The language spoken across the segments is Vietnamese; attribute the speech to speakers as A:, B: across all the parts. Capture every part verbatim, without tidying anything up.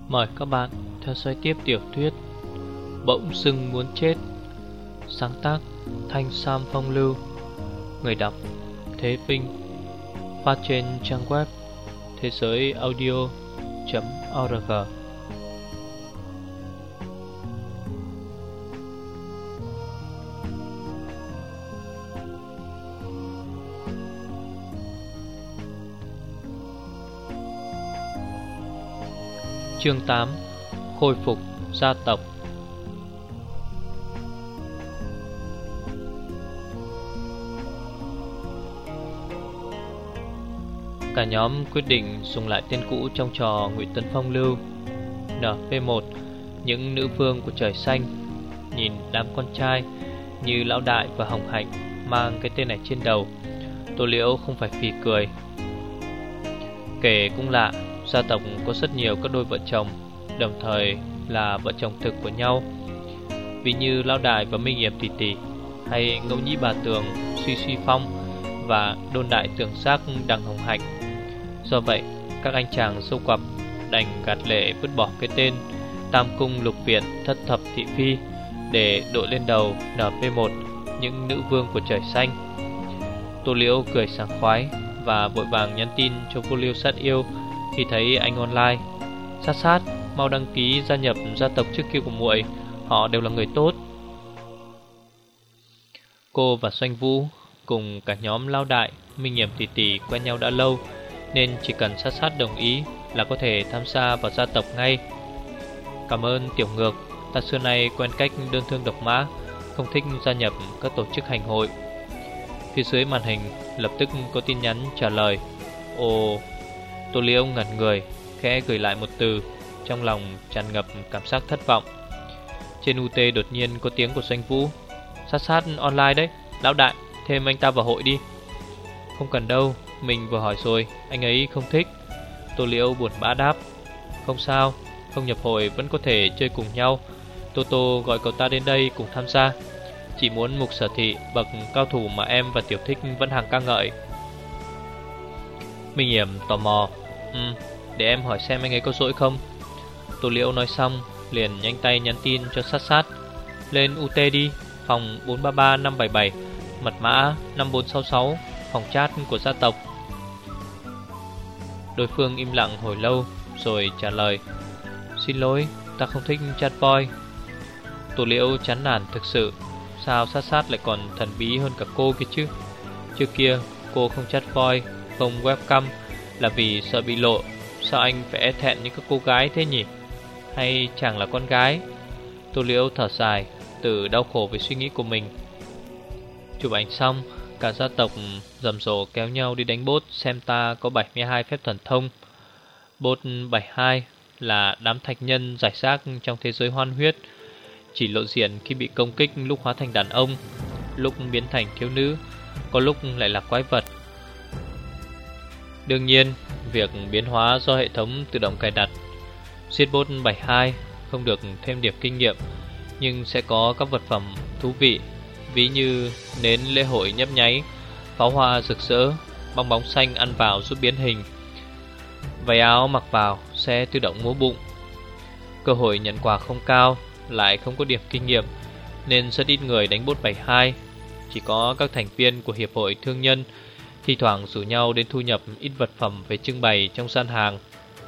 A: Mời các bạn theo dõi tiếp tiểu thuyết Bỗng dưng muốn chết, sáng tác Thanh Sam Phong Lưu, người đọc Thế Vinh, phát trên trang web thế giới audio chấm org. Chương tám. Khôi phục gia tộc. Cả nhóm quyết định dùng lại tên cũ trong trò Ngụy Tấn Phong Lưu, en pê một, những nữ vương của trời xanh. Nhìn đám con trai như Lão Đại và Hồng Hạnh mang cái tên này trên đầu, Tô Liễu không phải phì cười. Kể cũng lạ, gia tộc có rất nhiều các đôi vợ chồng, đồng thời là vợ chồng thực của nhau. Ví như Lão Đại và Minh Yểm tỷ tỷ, hay Ngẫu Nhĩ Bà Tường, Suy Suy Phong và Đôn Đại Tường Giác Đằng Hồng Hạnh. Do vậy, các anh chàng sâu quặp đành gạt lệ vứt bỏ cái tên Tam Cung Lục Viện Thất Thập Thị Phi để đội lên đầu en pê một, những nữ vương của trời xanh. Tô Liễu cười sảng khoái và vội vàng nhắn tin cho Vô Liêu Sát Yêu khi thấy anh online. Sát sát, mau đăng ký gia nhập gia tộc trước kia của muội, họ đều là người tốt. Cô và Doanh Vũ cùng cả nhóm Lao Đại, Minh Yểm tỷ tỷ quen nhau đã lâu, nên chỉ cần sát sát đồng ý là có thể tham gia vào gia tộc ngay. Cảm ơn Tiểu Ngược, ta xưa nay quen cách đơn thương độc mã, không thích gia nhập các tổ chức hành hội. Phía dưới màn hình lập tức có tin nhắn trả lời. Ồ. Tô Liễu ngẩn người, khẽ gửi lại một từ, trong lòng tràn ngập cảm giác thất vọng. Trên u tê đột nhiên có tiếng của Doanh Vũ. Sát sát online đấy, Lão Đại, thêm anh ta vào hội đi. Không cần đâu, mình vừa hỏi rồi, anh ấy không thích. Tô Liễu buồn bã đáp. Không sao, không nhập hội vẫn có thể chơi cùng nhau. Tô Tô gọi cậu ta đến đây cùng tham gia. Chỉ muốn Mục Sở Thị, bậc cao thủ mà em và Tiểu Thích vẫn hàng ca ngợi. Minh Yểm tò mò. Ừ, để em hỏi xem anh ấy có rỗi không. Tô Liễu nói xong liền nhanh tay nhắn tin cho sát sát. Lên u tê đi, phòng bốn ba ba năm bảy bảy, mật mã năm bốn sáu sáu, phòng chat của gia tộc. Đối phương im lặng hồi lâu rồi trả lời. Xin lỗi, ta không thích chat voice. Tô Liễu chán nản thực sự. Sao sát sát lại còn thần bí hơn cả cô kia chứ. Trước kia cô không chat voice, không webcam là vì sợ bị lộ. Sao anh phải e thẹn những các cô gái thế nhỉ? Hay chẳng là con gái? Tô Liễu thở dài, tự đau khổ với suy nghĩ của mình. Chụp ảnh xong, cả gia tộc rầm rộ kéo nhau đi đánh bốt xem ta có bảy mươi hai phép thần thông. Bốt bảy mươi hai là đám thạch nhân giải rác trong thế giới hoan huyết, chỉ lộ diện khi bị công kích lúc hóa thành đàn ông, lúc biến thành thiếu nữ, có lúc lại là quái vật. Đương nhiên, việc biến hóa do hệ thống tự động cài đặt. Giết bốt bảy mươi hai không được thêm điểm kinh nghiệm, nhưng sẽ có các vật phẩm thú vị, ví như nến lễ hội nhấp nháy, pháo hoa rực rỡ, bong bóng xanh ăn vào giúp biến hình, váy áo mặc vào sẽ tự động múa bụng. Cơ hội nhận quà không cao, lại không có điểm kinh nghiệm, nên rất ít người đánh bốt bảy mươi hai. Chỉ có các thành viên của hiệp hội thương nhân thi thoảng rủ nhau đến thu nhập ít vật phẩm về trưng bày trong gian hàng.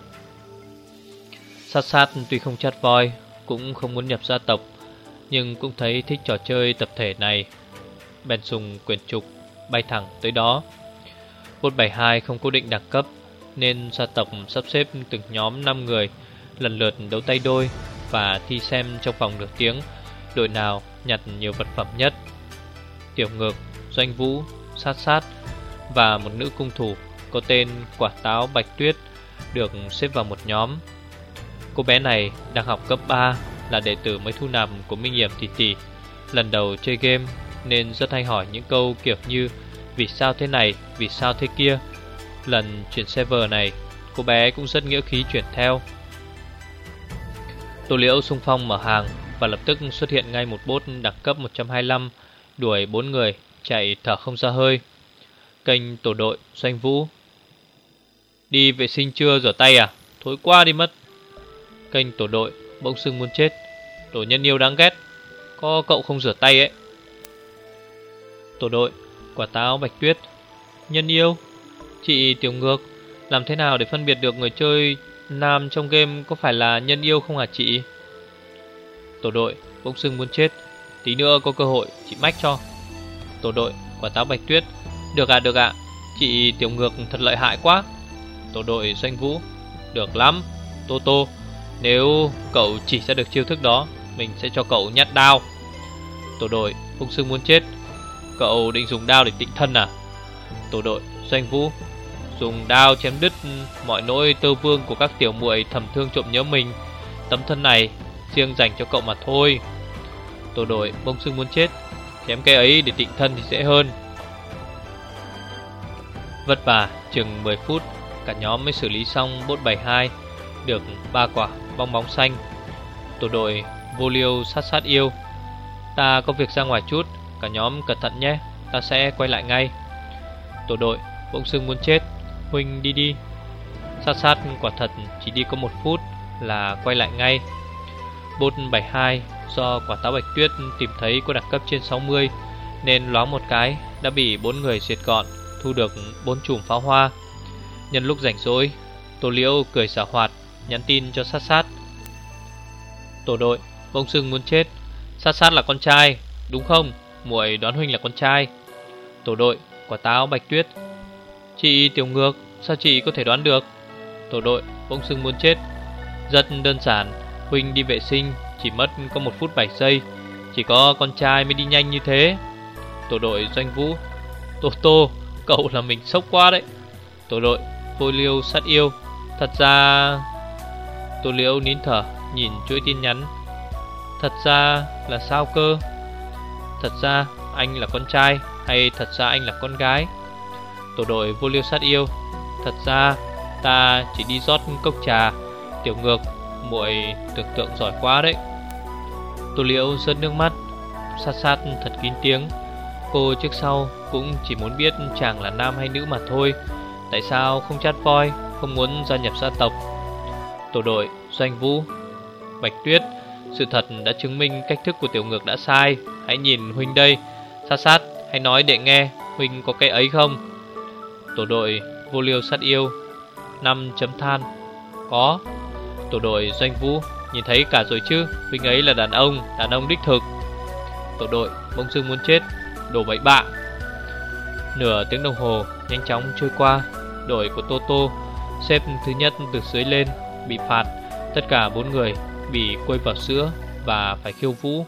A: Sát sát tuy không chat voice, cũng không muốn nhập gia tộc, nhưng cũng thấy thích trò chơi tập thể này, bèn dùng quyển trục bay thẳng tới đó. Bốt bảy mươi hai không cố định đẳng cấp, nên gia tộc sắp xếp từng nhóm năm người lần lượt đấu tay đôi và thi xem trong vòng nửa tiếng đội nào nhặt nhiều vật phẩm nhất. Tiểu Ngược, Doanh Vũ, Sát sát và một nữ cung thủ có tên Quả Táo Bạch Tuyết được xếp vào một nhóm. Cô bé này đang học cấp ba, là đệ tử mới thu nạp của Minh Yểm tỷ tỷ, lần đầu chơi game nên rất hay hỏi những câu kiểu như vì sao thế này, vì sao thế kia. Lần chuyển server này, cô bé cũng rất nghĩa khí chuyển theo. Tô Liễu xung phong mở hàng và lập tức xuất hiện ngay một bốt đẳng cấp một trăm hai mươi lăm, đuổi bốn người chạy thở không ra hơi. Kênh tổ đội Doanh Vũ. Đi vệ sinh chưa, rửa tay à? Thối quá đi mất. Kênh tổ đội bỗng sưng muốn chết. Tổ nhân yêu đáng ghét, có cậu không rửa tay ấy. Tổ đội quả táo Bạch Tuyết. Nhân yêu? Chị Tiểu Ngược, làm thế nào để phân biệt được người chơi nam trong game có phải là nhân yêu không hả chị? Tổ đội bỗng sưng muốn chết. Tí nữa có cơ hội chị mách cho. Tổ đội quả táo Bạch Tuyết. Được ạ, được ạ, chị Tiểu Ngược thật lợi hại quá. Tổ đội Doanh Vũ. Được lắm Tô Tô, nếu cậu chỉ ra được chiêu thức đó, mình sẽ cho cậu nhát đao. Tổ đội bỗng sưng muốn chết. Cậu định dùng đao để tịnh thân à? Tổ đội Doanh Vũ. Dùng đao chém đứt mọi nỗi tơ vương của các tiểu muội thầm thương trộm nhớ mình. Tấm thân này riêng dành cho cậu mà thôi. Tổ đội bỗng sưng muốn chết. Chém cái ấy để tịnh thân thì dễ hơn. Vất vả chừng mười phút, cả nhóm mới xử lý xong bốt bảy hai, được ba quả bong bóng xanh. Tổ đội Vô Liêu Sát Sát Yêu. Ta có việc ra ngoài chút, cả nhóm cẩn thận nhé, ta sẽ quay lại ngay. Tổ đội bỗng sưng muốn chết. Huynh đi đi. Sát sát quả thật chỉ đi có một phút là quay lại ngay. Bốt bảy hai do quả táo Bạch Tuyết tìm thấy có đẳng cấp trên sáu mươi, nên loáng một cái đã bị bốn người diệt gọn, thu được bốn chùm pháo hoa. Nhân lúc rảnh rỗi, Tô Liễu cười xả hoạt nhắn tin cho Sát Sát. Tổ đội bỗng sưng muốn chết. Sát Sát là con trai đúng không? Muội đoán huynh là con trai. Tổ đội quả táo Bạch Tuyết. Chị Tiểu Ngược, sao chị có thể đoán được? Tổ đội bỗng sưng muốn chết. Rất đơn giản, huynh đi vệ sinh chỉ mất có một phút bảy giây, chỉ có con trai mới đi nhanh như thế. Tổ đội Doanh Vũ. Tô Tô, cậu là mình sốc quá đấy. Tổ đội Vô Liêu Sát Yêu. Thật ra... Tô Liễu nín thở nhìn chuỗi tin nhắn. Thật ra là sao cơ? Thật ra anh là con trai hay thật ra anh là con gái? Tổ đội Vô Liêu Sát Yêu. Thật ra ta chỉ đi rót cốc trà. Tiểu Ngược, muội tưởng tượng giỏi quá đấy. Tô Liễu rớt nước mắt. Sát Sát thật kín tiếng. Cô trước sau cũng chỉ muốn biết chàng là nam hay nữ mà thôi. Tại sao không chát voi, không muốn gia nhập gia tộc? Tổ đội Doanh Vũ. Bạch Tuyết, sự thật đã chứng minh cách thức của Tiểu Ngược đã sai. Hãy nhìn huynh đây. Sát Sát, hãy nói để nghe, huynh có cái ấy không? Tổ đội Vô Liêu Sát Yêu. Năm chấm than. Có. Tổ đội Doanh Vũ. Nhìn thấy cả rồi chứ, huynh ấy là đàn ông, đàn ông đích thực. Tổ đội bỗng dưng muốn chết. Đồ bậy bạ. Nửa tiếng đồng hồ nhanh chóng trôi qua. Đội của Tô Tô, xếp thứ nhất từ dưới lên, bị phạt. Tất cả bốn người bị quây vào sữa và phải khiêu vũ.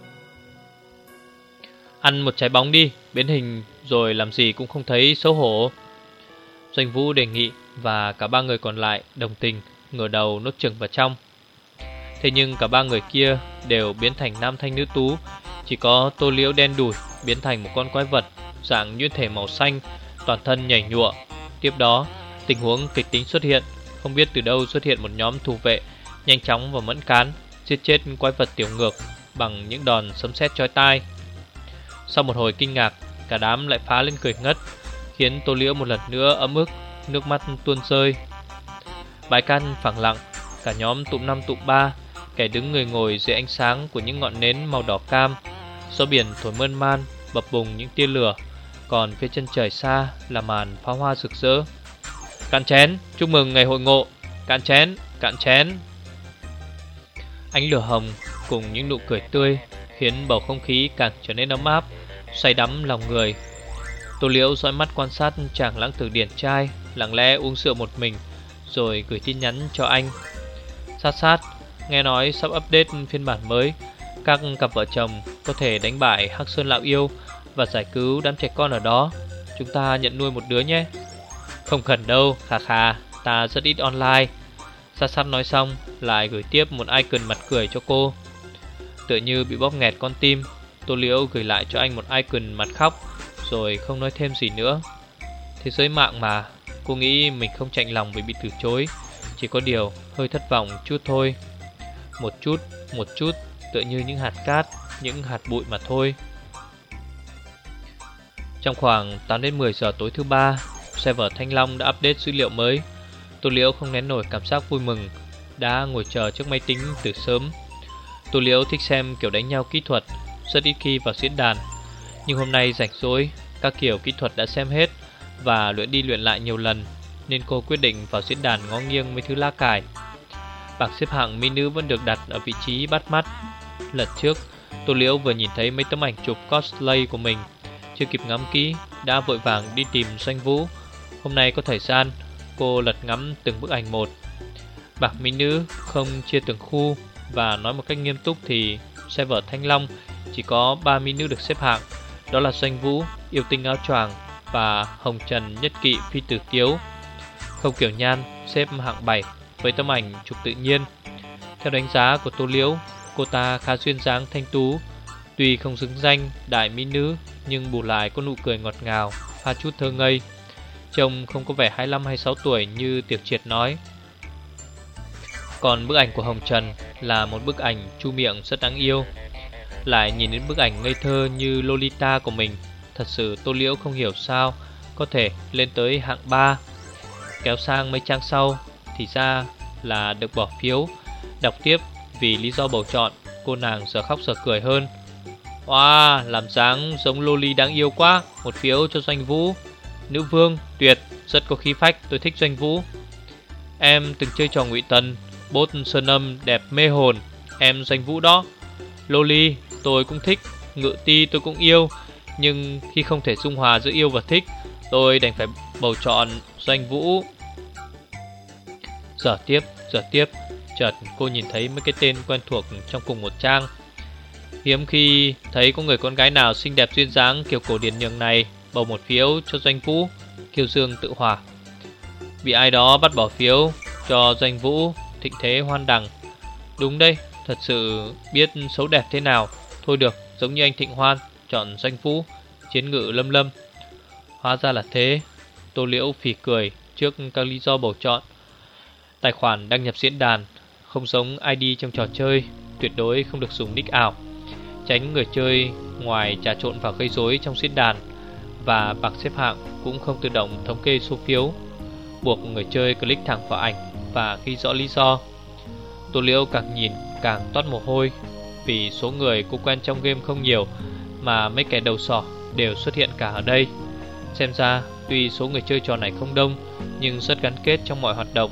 A: Ăn một trái bóng đi, biến hình rồi làm gì cũng không thấy xấu hổ. Doanh Vũ đề nghị và cả ba người còn lại đồng tình, ngửa đầu nuốt chừng vào trong. Thế nhưng cả ba người kia đều biến thành nam thanh nữ tú. Chỉ có Tô Liễu đen đủi biến thành một con quái vật dạng nhuyễn thể màu xanh, toàn thân nhảy nhụa. Tiếp đó tình huống kịch tính xuất hiện. Không biết từ đâu xuất hiện một nhóm thủ vệ nhanh chóng và mẫn cán, giết chết quái vật Tiểu Ngược bằng những đòn sấm sét chói tai. Sau một hồi kinh ngạc, cả đám lại phá lên cười ngất, khiến Tô Liễu một lần nữa ấm ức, nước mắt tuôn rơi. Bãi cát phẳng lặng, cả nhóm tụm năm tụm ba, kẻ đứng người ngồi dưới ánh sáng của những ngọn nến màu đỏ cam. Gió biển thổi mơn man, bập bùng những tia lửa, còn phía chân trời xa là màn pháo hoa rực rỡ. Cạn chén, chúc mừng ngày hội ngộ. Cạn chén, cạn chén. Ánh lửa hồng cùng những nụ cười tươi khiến bầu không khí càng trở nên ấm áp, say đắm lòng người. Tô Liễu dõi mắt quan sát chàng lãng tử điển trai lặng lẽ uống rượu một mình, rồi gửi tin nhắn cho anh. Sát Sát, nghe nói sắp update phiên bản mới, các cặp vợ chồng có thể đánh bại Hắc Sơn Lão Yêu và giải cứu đám trẻ con ở đó. Chúng ta nhận nuôi một đứa nhé. Không cần đâu, khà khà, ta rất ít online. Sát Sát nói xong lại gửi tiếp một icon mặt cười cho cô. Tựa như bị bóp nghẹt con tim, Tô Liễu gửi lại cho anh một icon mặt khóc, rồi không nói thêm gì nữa. Thế giới mạng mà, cô nghĩ mình không chạnh lòng vì bị từ chối, chỉ có điều hơi thất vọng chút thôi. Một chút, một chút, tựa như những hạt cát, những hạt bụi mà thôi. Trong khoảng tám đến mười giờ tối thứ ba, server Thanh Long đã update dữ liệu mới. Tô Liễu không nén nổi cảm giác vui mừng. đã ngồi chờ trước máy tính từ sớm. Tô Liễu thích xem kiểu đánh nhau kỹ thuật, rất ít khi vào diễn đàn. Nhưng hôm nay rảnh rỗi, các kiểu kỹ thuật đã xem hết và luyện đi luyện lại nhiều lần, nên cô quyết định vào diễn đàn ngó nghiêng mấy thứ lá cải. Bảng xếp hạng mỹ nữ vẫn được đặt ở vị trí bắt mắt. Lần trước, Tô Liễu vừa nhìn thấy mấy tấm ảnh chụp cosplay của mình, chưa kịp ngắm kỹ đã vội vàng đi tìm Doanh Vũ. Hôm nay có thời gian, cô lật ngắm từng bức ảnh một. Bảng mỹ nữ không chia từng khu, và nói một cách nghiêm túc thì server Thanh Long chỉ có ba mỹ nữ được xếp hạng. Đó là Doanh Vũ, Yêu Tinh Áo Choàng và Hồng Trần Nhất Kỵ Phi Tử Tiếu. Không Kiểu Nhan xếp hạng bảy với tấm ảnh chụp tự nhiên. Theo đánh giá của Tô Liễu, cô ta khá duyên dáng thanh tú, tuy không xứng danh đại mỹ nữ nhưng bù lại có nụ cười ngọt ngào, pha chút thơ ngây, trông không có vẻ hai mươi lăm hai mươi sáu tuổi như Tiểu Triệt nói. Còn bức ảnh của Hồng Trần là một bức ảnh chu miệng rất đáng yêu. Lại nhìn đến bức ảnh ngây thơ như Lolita của mình, thật sự Tô Liễu không hiểu sao có thể lên tới hạng ba. Kéo sang mấy trang sau thì ra là được bỏ phiếu. Đọc tiếp vì lý do bầu chọn, cô nàng giờ khóc giờ cười hơn. Wow, làm dáng giống Loli đáng yêu quá. Một phiếu cho Doanh Vũ. Nữ vương, tuyệt, rất có khí phách, tôi thích Doanh Vũ. Em từng chơi trò ngụy tần, bốt sơn âm đẹp mê hồn, em Doanh Vũ đó. Loli, tôi cũng thích, ngự ti tôi cũng yêu, nhưng khi không thể dung hòa giữa yêu và thích, tôi đành phải bầu chọn Doanh Vũ. Giờ tiếp, giờ tiếp, chợt cô nhìn thấy mấy cái tên quen thuộc trong cùng một trang. Hiếm khi thấy có người con gái nào xinh đẹp duyên dáng kiểu cổ điển nhường này bầu một phiếu cho Doanh Vũ. Kiêu Dương tự hỏa. Bị ai đó bắt bỏ phiếu cho Doanh Vũ. Thịnh Thế hoan đằng. Đúng đây, thật sự biết xấu đẹp thế nào. Thôi được, giống như anh Thịnh Hoan chọn Doanh Vũ. Chiến Ngự Lâm Lâm. Hóa ra là thế. Tô Liễu phì cười trước các lý do bầu chọn. Tài khoản đăng nhập diễn đàn không giống i đê trong trò chơi, tuyệt đối không được dùng nick ảo, tránh người chơi ngoài trà trộn vào gây rối trong diễn đàn. Và bảng xếp hạng cũng không tự động thống kê số phiếu, buộc người chơi click thẳng vào ảnh và ghi rõ lý do. Tô Liễu càng nhìn càng toát mồ hôi, vì số người cô quen trong game không nhiều, mà mấy kẻ đầu sỏ đều xuất hiện cả ở đây. Xem ra tuy số người chơi trò này không đông, nhưng rất gắn kết trong mọi hoạt động.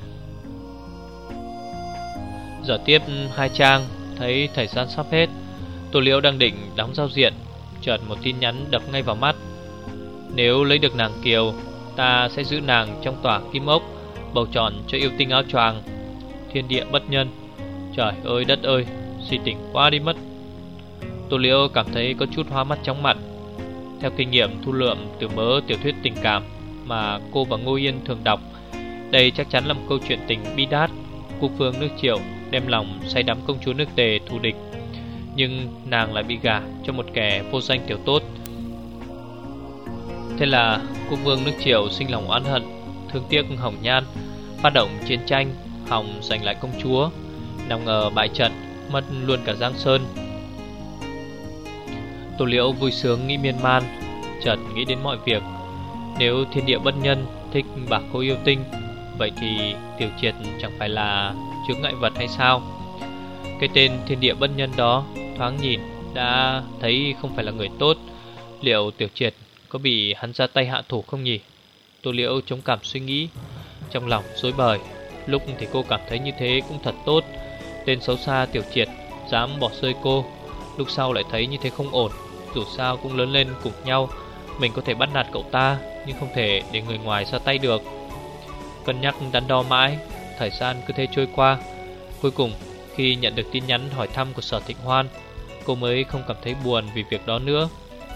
A: Giờ tiếp hai trang, thấy thời gian sắp hết. Tô Liễu đang định đóng giao diện, chợt một tin nhắn đập ngay vào mắt. Nếu lấy được nàng Kiều, ta sẽ giữ nàng trong tòa kim ốc, bầu chọn cho Yêu Tinh Áo Choàng. Thiên địa bất nhân. Trời ơi đất ơi, suy tỉnh quá đi mất. Tô Liễu cảm thấy có chút hoa mắt chóng mặt. Theo kinh nghiệm thu lượm từ mớ tiểu thuyết tình cảm mà cô và Ngô Yên thường đọc, đây chắc chắn là một câu chuyện tình bi đát. Quốc vương nước Triệu đem lòng say đắm công chúa nước Tề thù địch, nhưng nàng lại bị gả cho một kẻ vô danh tiểu tốt. Thế là quốc vương nước Triệu sinh lòng oán hận, thương tiếc Hồng Nhan, phát động chiến tranh hòng giành lại công chúa. Nào ngờ bại trận, mất luôn cả Giang Sơn. Tô Liễu vui sướng nghĩ miên man, chợt nghĩ đến mọi việc. Nếu thiên địa bất nhân thích bà cô yêu tinh, vậy thì Tiểu Triệt chẳng phải là chướng ngại vật hay sao? Cái tên thiên địa bất nhân đó thoáng nhìn đã thấy không phải là người tốt. Liệu Tiểu Triệt có bị hắn ra tay hạ thủ không nhỉ? Tô Liễu chống cảm suy nghĩ, trong lòng rối bời. Lúc thì cô cảm thấy như thế cũng thật tốt, tên xấu xa Tiểu Triệt dám bỏ rơi cô. Lúc sau lại thấy như thế không ổn. Dù sao cũng lớn lên cùng nhau, mình có thể bắt nạt cậu ta, nhưng không thể để người ngoài ra tay được. Cân nhắc đắn đo mãi, thời gian cứ thế trôi qua. Cuối cùng khi nhận được tin nhắn hỏi thăm của Sở Thịnh Hoan, cô mới không cảm thấy buồn vì việc đó nữa.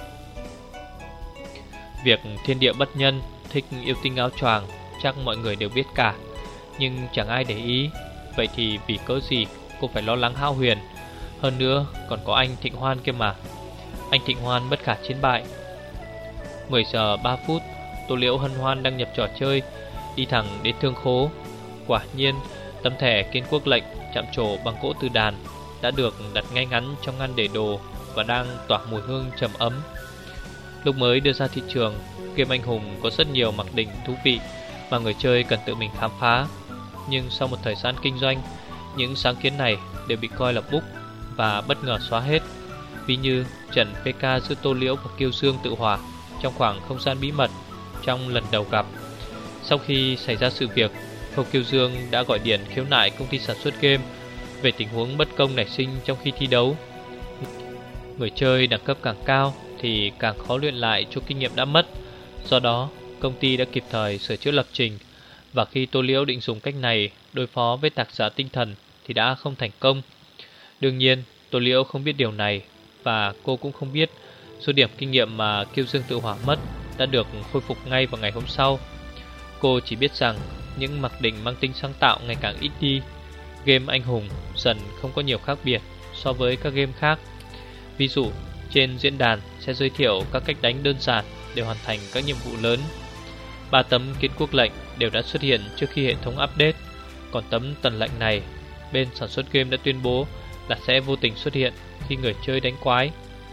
A: Việc thiên địa bất nhân thích Yêu Tinh Áo Choàng chắc mọi người đều biết cả, nhưng chẳng ai để ý. Vậy thì vì cớ gì cô phải lo lắng hão huyền? Hơn nữa còn có anh Thịnh Hoan kia mà. Anh Thịnh Hoan bất khả chiến bại. Mười giờ ba phút, Tô Liễu hân hoan đăng nhập trò chơi, đi thẳng đến thương khố. Quả nhiên tấm thẻ Kiến Quốc lệnh chạm trổ bằng gỗ từ đàn đã được đặt ngay ngắn trong ngăn để đồ và đang tỏa mùi hương trầm ấm. Lúc mới đưa ra thị trường, game anh hùng có rất nhiều mặc định thú vị mà người chơi cần tự mình khám phá. Nhưng sau một thời gian kinh doanh, những sáng kiến này đều bị coi là búc và bất ngờ xóa hết. Ví như trận pê ca giữa Tô Liễu và Kiêu Dương tự hỏa trong khoảng không gian bí mật trong lần đầu gặp. Sau khi xảy ra sự việc, Khâu Kiêu Dương đã gọi điện khiếu nại công ty sản xuất game về tình huống bất công nảy sinh trong khi thi đấu. Người chơi đẳng cấp càng cao thì càng khó luyện lại chỗ kinh nghiệm đã mất. Do đó, công ty đã kịp thời sửa chữa lập trình. Và khi Tô Liễu định dùng cách này đối phó với tạc giả tinh thần thì đã không thành công. Đương nhiên, Tô Liễu không biết điều này, và cô cũng không biết số điểm kinh nghiệm mà Kiêu Dương tự hỏa mất đã được khôi phục ngay vào ngày hôm sau. Cô chỉ biết rằng những mặc định mang tính sáng tạo ngày càng ít đi. Game anh hùng dần không có nhiều khác biệt so với các game khác. Ví dụ, trên diễn đàn sẽ giới thiệu các cách đánh đơn giản để hoàn thành các nhiệm vụ lớn. Ba tấm kiến quốc lệnh đều đã xuất hiện trước khi hệ thống update. Còn tấm tần lệnh này, bên sản xuất game đã tuyên bố là sẽ vô tình xuất hiện khi người chơi đánh quái.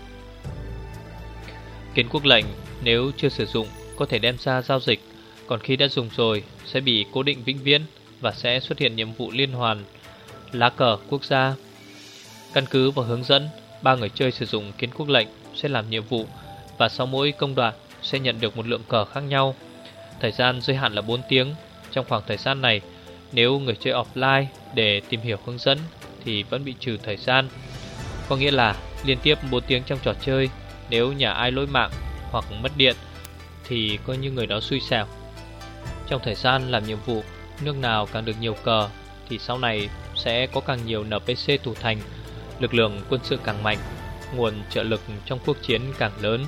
A: Kiến quốc lệnh nếu chưa sử dụng có thể đem ra giao dịch, còn khi đã dùng rồi sẽ bị cố định vĩnh viễn và sẽ xuất hiện nhiệm vụ liên hoàn lá cờ quốc gia. Căn cứ vào hướng dẫn, ba người chơi sử dụng kiến quốc lệnh sẽ làm nhiệm vụ, và sau mỗi công đoạn sẽ nhận được một lượng cờ khác nhau. Thời gian giới hạn là bốn tiếng. Trong khoảng thời gian này, nếu người chơi offline để tìm hiểu hướng dẫn thì vẫn bị trừ thời gian. Có nghĩa là liên tiếp bốn tiếng trong trò chơi, nếu nhà ai lỗi mạng hoặc mất điện thì coi như người đó xui xẻo. Trong thời gian làm nhiệm vụ, nước nào càng được nhiều cờ thì sau này sẽ có càng nhiều en pê xê thủ thành, lực lượng quân sự càng mạnh, nguồn trợ lực trong cuộc chiến càng lớn.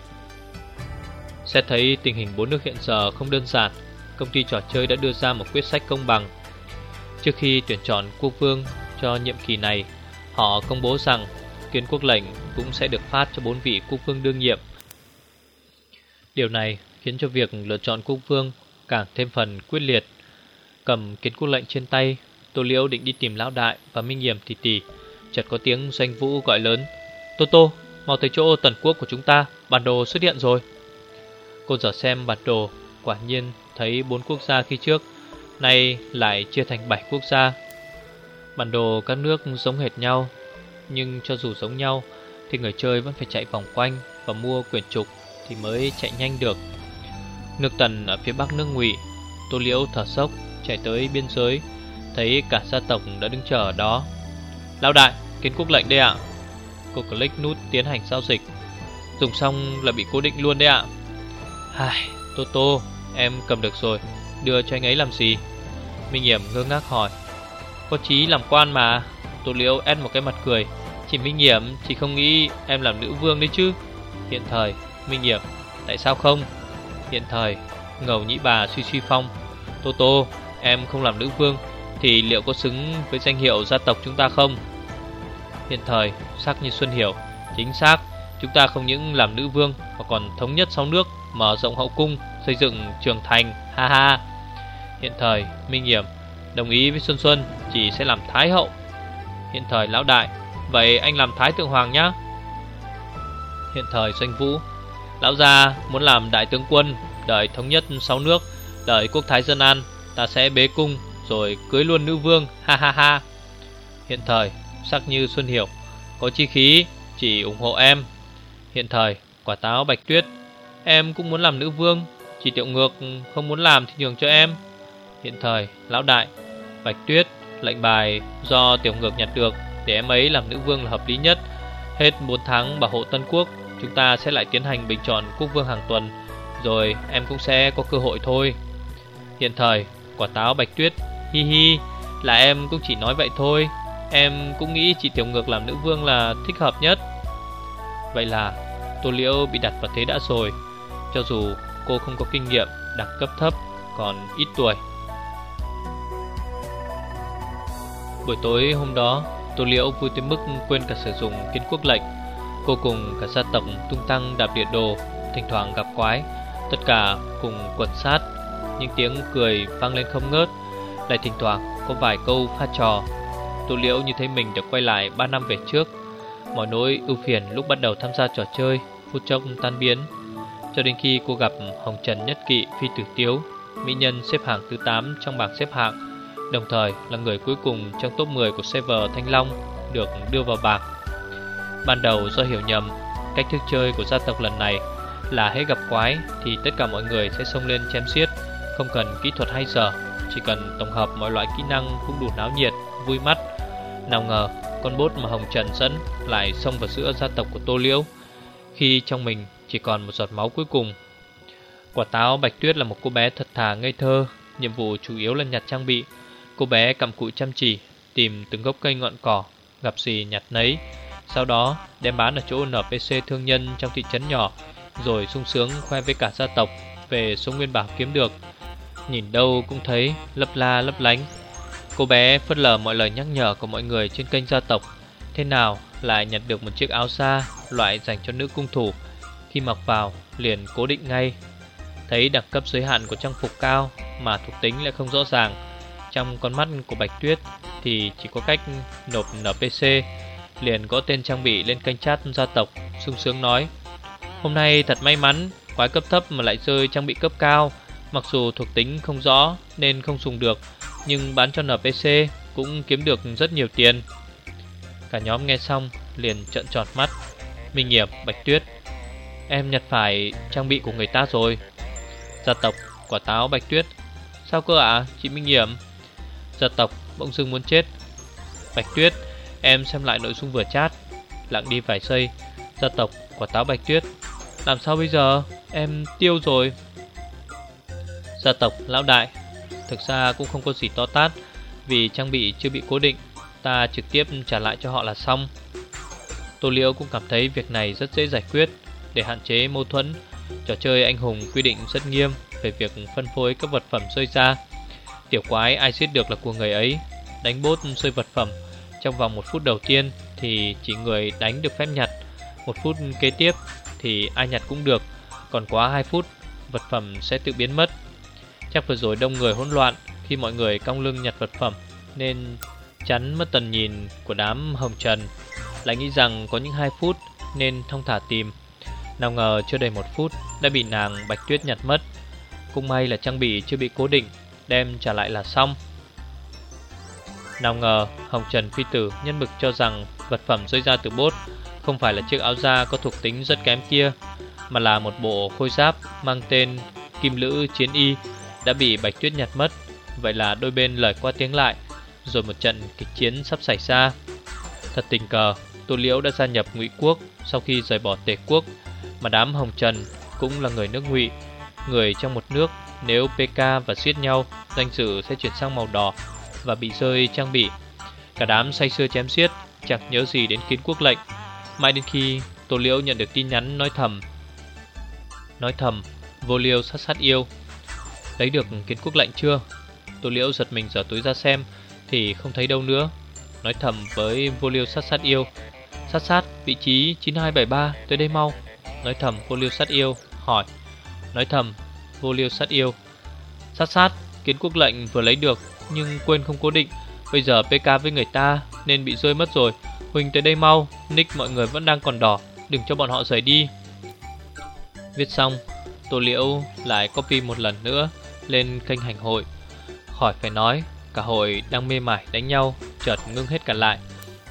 A: Xét thấy tình hình bốn nước hiện giờ không đơn giản, công ty trò chơi đã đưa ra một quyết sách công bằng. Trước khi tuyển chọn quốc vương cho nhiệm kỳ này, họ công bố rằng kiến quốc lệnh cũng sẽ được phát cho bốn vị quốc vương đương nhiệm. Điều này khiến cho việc lựa chọn quốc vương càng thêm phần quyết liệt. Cầm kiến quốc lệnh trên tay, Tô Liễu định đi tìm lão đại và Minh Nghiềm tỷ tỷ. Chợt có tiếng Doanh Vũ gọi lớn: Tô Tô, mau tới chỗ tần quốc của chúng ta, bản đồ xuất hiện rồi. Cô dò xem bản đồ, quả nhiên thấy bốn quốc gia khi trước nay lại chia thành bảy quốc gia. Bản đồ các nước giống hệt nhau, nhưng cho dù giống nhau thì người chơi vẫn phải chạy vòng quanh và mua quyển trục thì mới chạy nhanh được. Nước Tần ở phía bắc nước Ngụy. Tô Liễu thở sốc chạy tới biên giới, thấy cả gia tộc đã đứng chờ ở đó. Lão đại, kiến quốc lệnh đây ạ. Cô click nút tiến hành giao dịch. Dùng xong là bị cố định luôn đấy ạ. Hài, Tô Tô, em cầm được rồi, đưa cho anh ấy làm gì? Minh Nghiềm ngơ ngác hỏi. Có chí làm quan mà. Tô Liễu ép một cái mặt cười. Chỉ Minh Nghiềm chỉ không nghĩ em làm nữ vương đấy chứ. Hiện thời. Minh Nghiềm, tại sao không? Hiện thời. Ngầu Nhĩ Bà suy suy phong. Tô Tô, em không làm nữ vương thì liệu có xứng với danh hiệu gia tộc chúng ta không? Hiện thời. Sắc như Xuân Hiểu. Chính xác, chúng ta không những làm nữ vương mà còn thống nhất sáu nước, mở rộng hậu cung, xây dựng trường thành. Ha ha. Hiện thời. Minh Nghiềm, đồng ý với Xuân Xuân, chỉ sẽ làm thái hậu. Hiện thời. Lão đại, vậy anh làm thái thượng hoàng nhá. Hiện thời. Doanh Vũ, lão gia muốn làm đại tướng quân, đợi thống nhất sáu nước, đợi quốc thái dân an, ta sẽ bế cung rồi cưới luôn nữ vương. Ha ha ha. Hiện thời. Sắc như Xuân Hiểu, có chi khí, chỉ ủng hộ em. Hiện thời. Quả táo Bạch Tuyết, em cũng muốn làm nữ vương, chỉ Tiểu Ngược không muốn làm thì nhường cho em. Hiện thời. Lão đại, Bạch Tuyết, lệnh bài do Tiểu Ngược nhặt được để em ấy làm nữ vương là hợp lý nhất. Hết bốn tháng bảo hộ Tân Quốc, chúng ta sẽ lại tiến hành bình chọn quốc vương hàng tuần, rồi em cũng sẽ có cơ hội thôi. Hiện thời. Quả táo Bạch Tuyết, hi hi, là em cũng chỉ nói vậy thôi. Em cũng nghĩ chị Tiểu Ngược làm nữ vương là thích hợp nhất. Vậy là Tô Liễu bị đặt vào thế đã rồi. Cho dù cô không có kinh nghiệm, đẳng cấp thấp, còn ít tuổi. Buổi tối hôm đó, Tô Liễu vui tới mức quên cả sử dụng kiến quốc lệnh. Cô cùng cả gia tộc tung tăng đạp địa đồ, thỉnh thoảng gặp quái, tất cả cùng quần sát. Những tiếng cười vang lên không ngớt, lại thỉnh thoảng có vài câu pha trò. Tô Liễu như thấy mình được quay lại ba năm về trước. Mọi nỗi ưu phiền lúc bắt đầu tham gia trò chơi phút chốc tan biến, cho đến khi cô gặp Hồng Trần Nhất Kỵ Phi Tử Tiếu, mỹ nhân xếp hạng thứ tám trong bảng xếp hạng. đồng thời là người cuối cùng trong top mười của server Thanh Long được đưa vào bảng. Ban đầu do hiểu nhầm, cách thức chơi của gia tộc lần này là hết gặp quái thì tất cả mọi người sẽ xông lên chém xiết, không cần kỹ thuật hay dở, chỉ cần tổng hợp mọi loại kỹ năng cũng đủ náo nhiệt, vui mắt. Nào ngờ con bốt mà Hồng Trần dẫn lại xông vào giữa gia tộc của Tô Liễu khi trong mình chỉ còn một giọt máu cuối cùng. Quả táo Bạch Tuyết là một cô bé thật thà ngây thơ, nhiệm vụ chủ yếu là nhặt trang bị. Cô bé cặm cụi chăm chỉ, tìm từng gốc cây ngọn cỏ, gặp gì nhặt nấy, sau đó đem bán ở chỗ en pê xê thương nhân trong thị trấn nhỏ, rồi sung sướng khoe với cả gia tộc về số nguyên bảo kiếm được. Nhìn đâu cũng thấy lấp la lấp lánh. Cô bé phớt lờ mọi lời nhắc nhở của mọi người trên kênh gia tộc, thế nào lại nhặt được một chiếc áo da loại dành cho nữ cung thủ. Khi mặc vào liền cố định ngay. Thấy đẳng cấp giới hạn của trang phục cao mà thuộc tính lại không rõ ràng, trong con mắt của Bạch Tuyết thì chỉ có cách nộp en pê xê. Liền gõ tên trang bị lên kênh chat gia tộc, sung sướng nói: hôm nay thật may mắn, quái cấp thấp mà lại rơi trang bị cấp cao. Mặc dù thuộc tính không rõ nên không dùng được, nhưng bán cho en pê xê cũng kiếm được rất nhiều tiền. Cả nhóm nghe xong liền trợn tròn mắt. Minh Nghiệp, Bạch Tuyết, em nhặt phải trang bị của người ta rồi. Gia tộc, Quả táo, Bạch Tuyết, sao cơ ạ, à, chị Minh Nghiệp? Gia tộc bỗng dưng muốn chết. Bạch Tuyết, em xem lại nội dung vừa chat. Lặng đi vài giây. Gia tộc, Quả táo, Bạch Tuyết, làm sao bây giờ, em tiêu rồi. Gia tộc, Lão Đại, thực ra cũng không có gì to tát, vì trang bị chưa bị cố định, ta trực tiếp trả lại cho họ là xong. Tô Liễu cũng cảm thấy việc này rất dễ giải quyết. Để hạn chế mâu thuẫn, trò chơi anh hùng quy định rất nghiêm về việc phân phối các vật phẩm rơi ra. Tiểu quái ai giết được là của người ấy. Đánh bốt rơi vật phẩm trong vòng một phút đầu tiên thì chỉ người đánh được phép nhặt. Một phút kế tiếp thì ai nhặt cũng được. Còn quá hai phút, vật phẩm sẽ tự biến mất. Chắc vừa rồi đông người hỗn loạn, khi mọi người cong lưng nhặt vật phẩm nên chắn mất tầm nhìn của đám Hồng Trần. Lại nghĩ rằng có những hai phút nên thong thả tìm. Nào ngờ chưa đầy một phút đã bị nàng Bạch Tuyết nhặt mất. Cũng may là trang bị chưa bị cố định, đem trả lại là xong. Nào ngờ Hồng Trần phi tử nhân mực cho rằng vật phẩm rơi ra từ bốt không phải là chiếc áo da có thuộc tính rất kém kia, mà là một bộ khôi giáp mang tên Kim Lữ Chiến Y đã bị Bạch Tuyết nhặt mất. Vậy là đôi bên lời qua tiếng lại, rồi một trận kịch chiến sắp xảy ra. Thật tình cờ, Tô Liễu đã gia nhập Ngụy Quốc sau khi rời bỏ Tề Quốc, mà đám Hồng Trần cũng là người nước Ngụy. Người trong một nước nếu pê ca và giết nhau, danh dự sẽ chuyển sang màu đỏ và bị rơi trang bị. Cả đám say sưa chém giết, chẳng nhớ gì đến Kiến Quốc lệnh. Mãi đến khi Tô Liễu nhận được tin nhắn nói thầm Nói thầm Vô Liêu sát sát yêu. Lấy được Kiến Quốc lệnh chưa? Tô Liễu giật mình giở túi ra xem thì không thấy đâu nữa. Nói thầm với Vô Liêu sát sát yêu: sát sát, vị trí chín hai bảy ba, tới đây mau. Nói thầm Vô Liêu sát yêu hỏi. Nói thầm Vô Liêu sát yêu: sát sát, Kiến Quốc lệnh vừa lấy được nhưng quên không cố định. Bây giờ pê ca với người ta nên bị rơi mất rồi. Huỳnh tới đây mau, nick mọi người vẫn đang còn đỏ, đừng cho bọn họ rời đi. Viết xong, Tô Liễu lại copy một lần nữa lên kênh hành hội. Khỏi phải nói, cả hội đang mê mải đánh nhau chợt ngưng hết cả lại.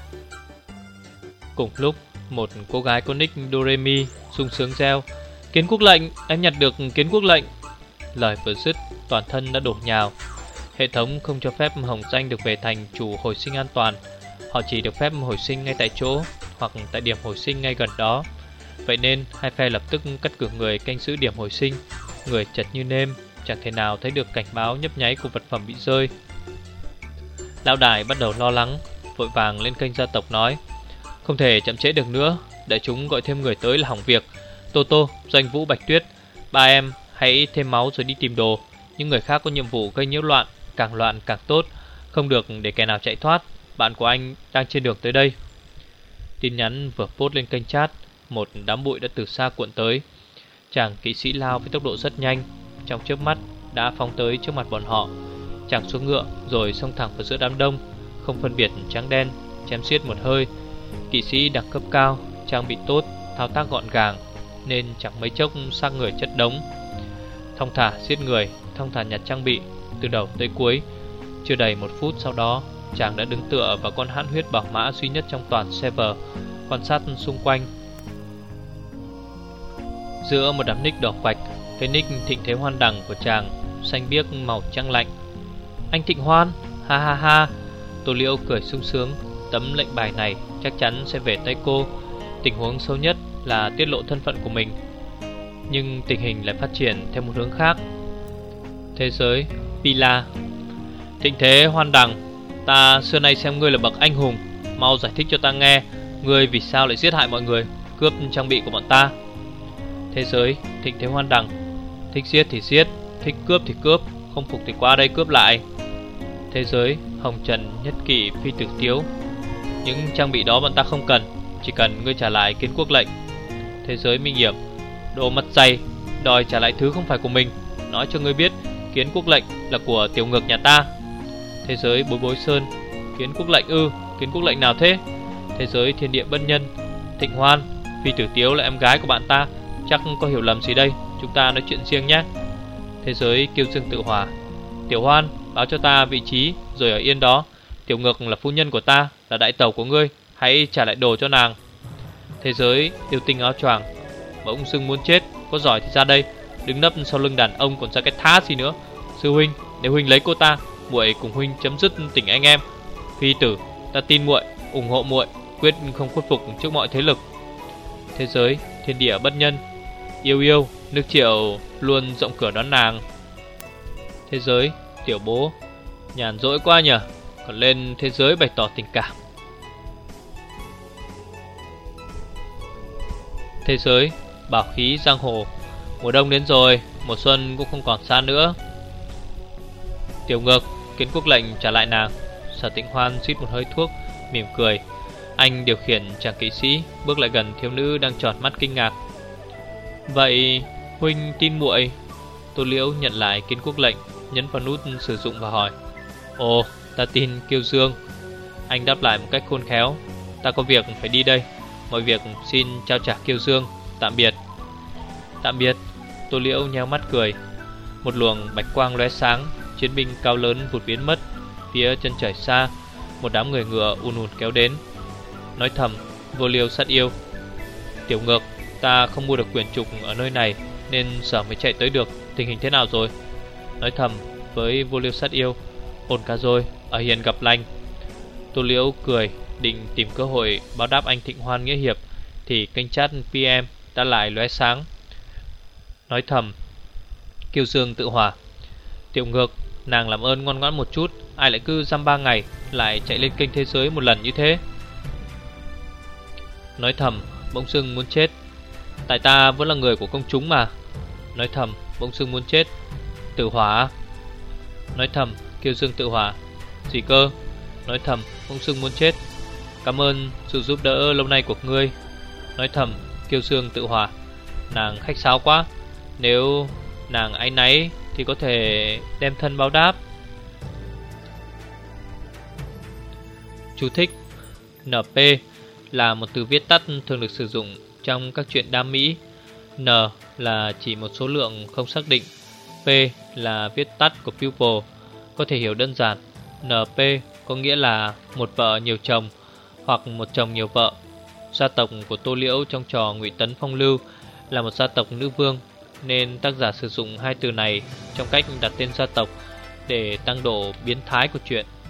A: Cùng lúc, một cô gái có nick Doremi sung sướng reo: Kiến Quốc lệnh, em nhặt được Kiến Quốc lệnh. Lời vừa dứt, toàn thân đã đổ nhào. Hệ thống không cho phép Hồng Danh được về thành chủ hồi sinh an toàn. Họ chỉ được phép hồi sinh ngay tại chỗ hoặc tại điểm hồi sinh ngay gần đó. Vậy nên hai phe lập tức cắt cử người canh giữ điểm hồi sinh. Người chật như nêm, chẳng thể nào thấy được cảnh báo nhấp nháy của vật phẩm bị rơi. Lão Đại bắt đầu lo lắng, vội vàng lên kênh gia tộc nói: không thể chậm trễ được nữa, đại chúng gọi thêm người tới là hỏng việc. Tô Tô, Doanh Vũ, Bạch Tuyết, ba em hãy thêm máu rồi đi tìm đồ. Những người khác có nhiệm vụ gây nhiễu loạn, càng loạn càng tốt, không được để kẻ nào chạy thoát. Bạn của anh đang trên đường tới đây. Tin nhắn vừa post lên kênh chat, một đám bụi đã từ xa cuộn tới. Chàng kỵ sĩ lao với tốc độ rất nhanh, trong chớp mắt đã phóng tới trước mặt bọn họ. Chàng xuống ngựa rồi xông thẳng vào giữa đám đông, không phân biệt trắng đen, chém xiết một hơi. Kỵ sĩ đẳng cấp cao, trang bị tốt, thao tác gọn gàng nên chẳng mấy chốc xác người chất đống. Thong thả giết người, thong thả nhặt trang bị từ đầu tới cuối. Chưa đầy một phút sau đó, chàng đã đứng tựa vào con hãn huyết bảo mã duy nhất trong toàn server, quan sát xung quanh. Giữa một đám nick đỏ quạch, cái nick Thịnh Thế Hoan Đằng của chàng xanh biếc màu trăng lạnh. Anh Thịnh Hoan, ha ha ha. Tô Liễu cười sung sướng. Tấm lệnh bài này chắc chắn sẽ về tay cô. Tình huống xấu nhất là tiết lộ thân phận của mình, nhưng tình hình lại phát triển theo một hướng khác. Thế giới Pila. Thịnh Thế Hoan Đằng, ta xưa nay xem ngươi là bậc anh hùng, mau giải thích cho ta nghe, ngươi vì sao lại giết hại mọi người, cướp trang bị của bọn ta. Thế giới Thịnh Thế Hoan Đằng, thích giết thì giết, thích cướp thì cướp, không phục thì qua đây cướp lại. Thế giới Hồng Trần Nhất Kỵ Phi Tử Tiếu, những trang bị đó bọn ta không cần, chỉ cần ngươi trả lại Kiến Quốc lệnh. Thế giới Minh Hiểm, đồ mặt dày, đòi trả lại thứ không phải của mình, nói cho ngươi biết Kiến Quốc lệnh là của tiểu ngược nhà ta. Thế giới Bối Bối Sơn, Kiến Quốc lệnh ư, Kiến Quốc lệnh nào thế? Thế giới Thiên Địa Bất Nhân, Thịnh Hoan, Phi Tử Tiếu là em gái của bạn ta, chắc có hiểu lầm gì đây, chúng ta nói chuyện riêng nhé. Thế giới Kiêu Dương Tự Hòa, Tiểu Hoan, báo cho ta vị trí rồi ở yên đó, tiểu ngược là phu nhân của ta, là đại tẩu của ngươi, hãy trả lại đồ cho nàng. Thế giới Yêu Tinh Áo Choàng, bỗng dưng muốn chết, có giỏi thì ra đây, đứng nấp sau lưng đàn ông còn ra cái thá gì nữa. Sư huynh, nếu huynh lấy cô ta, muội cùng huynh chấm dứt tình anh em. Phi tử, ta tin muội, ủng hộ muội, quyết không khuất phục trước mọi thế lực. Thế giới Thiên Địa Bất Nhân, Yêu Yêu, nước Triệu luôn rộng cửa đón nàng. Thế giới Tiểu Bố, nhàn rỗi quá nhỉ, còn lên thế giới bày tỏ tình cảm. Thế giới Bảo Khí Giang Hồ, mùa đông đến rồi, mùa xuân cũng không còn xa nữa. Tiểu ngược, Kiến Quốc lệnh trả lại nàng. Sở Tĩnh Hoan suýt một hơi thuốc, mỉm cười. Anh điều khiển chàng kỵ sĩ bước lại gần thiếu nữ đang tròn mắt kinh ngạc. Vậy huynh tin muội? Tô Liễu nhận lại Kiến Quốc lệnh, nhấn vào nút sử dụng và hỏi. Ồ, ta tin Kiêu Dương. Anh đáp lại một cách khôn khéo. Ta có việc phải đi đây, mọi việc xin trao trả Kiêu Dương. Tạm biệt. Tạm biệt. Tô Liễu nheo mắt cười. Một luồng bạch quang lóe sáng, chiến binh cao lớn vụt biến mất. Phía chân trời xa, một đám người ngựa ùn ùn kéo đến. Nói thầm, Vô Liêu Sát Yêu. Tiểu ngược, ta không mua được quyển trục ở nơi này nên sở mới chạy tới được. Tình hình thế nào rồi? Nói thầm với Vô Liêu Sát Yêu. Ổn cả rồi, ở hiền gặp lành. Tô Liễu cười, định tìm cơ hội báo đáp anh Thịnh Hoan nghĩa hiệp, thì kênh chat pê em đã lại lóe sáng. Nói thầm Kiêu Dương Tự Hòa. Tiểu ngược, nàng làm ơn ngoan ngoãn một chút, ai lại cứ dăm ba ngày lại chạy lên kênh thế giới một lần như thế. Nói thầm bỗng dưng muốn chết. Tại ta vẫn là người của công chúng mà. Nói thầm bỗng dưng muốn chết. Tự Hòa. Nói thầm Kiêu Dương Tự Hòa. Gì cơ? Nói thầm bỗng dưng muốn chết. Cảm ơn sự giúp đỡ lâu nay của ngươi. Nói thầm Kiêu Dương Tự Hòa. Nàng khách sáo quá, nếu nàng áy náy thì có thể đem thân báo đáp. Chú thích: en pê là một từ viết tắt thường được sử dụng trong các truyện đam mỹ. N là chỉ một số lượng không xác định. P là viết tắt của pupil. Có thể hiểu đơn giản, en pê có nghĩa là một vợ nhiều chồng hoặc một chồng nhiều vợ. Gia tộc của Tô Liễu trong trò Ngụy Tấn Phong Lưu là một gia tộc nữ vương, nên tác giả sử dụng hai từ này trong cách đặt tên gia tộc để tăng độ biến thái của truyện.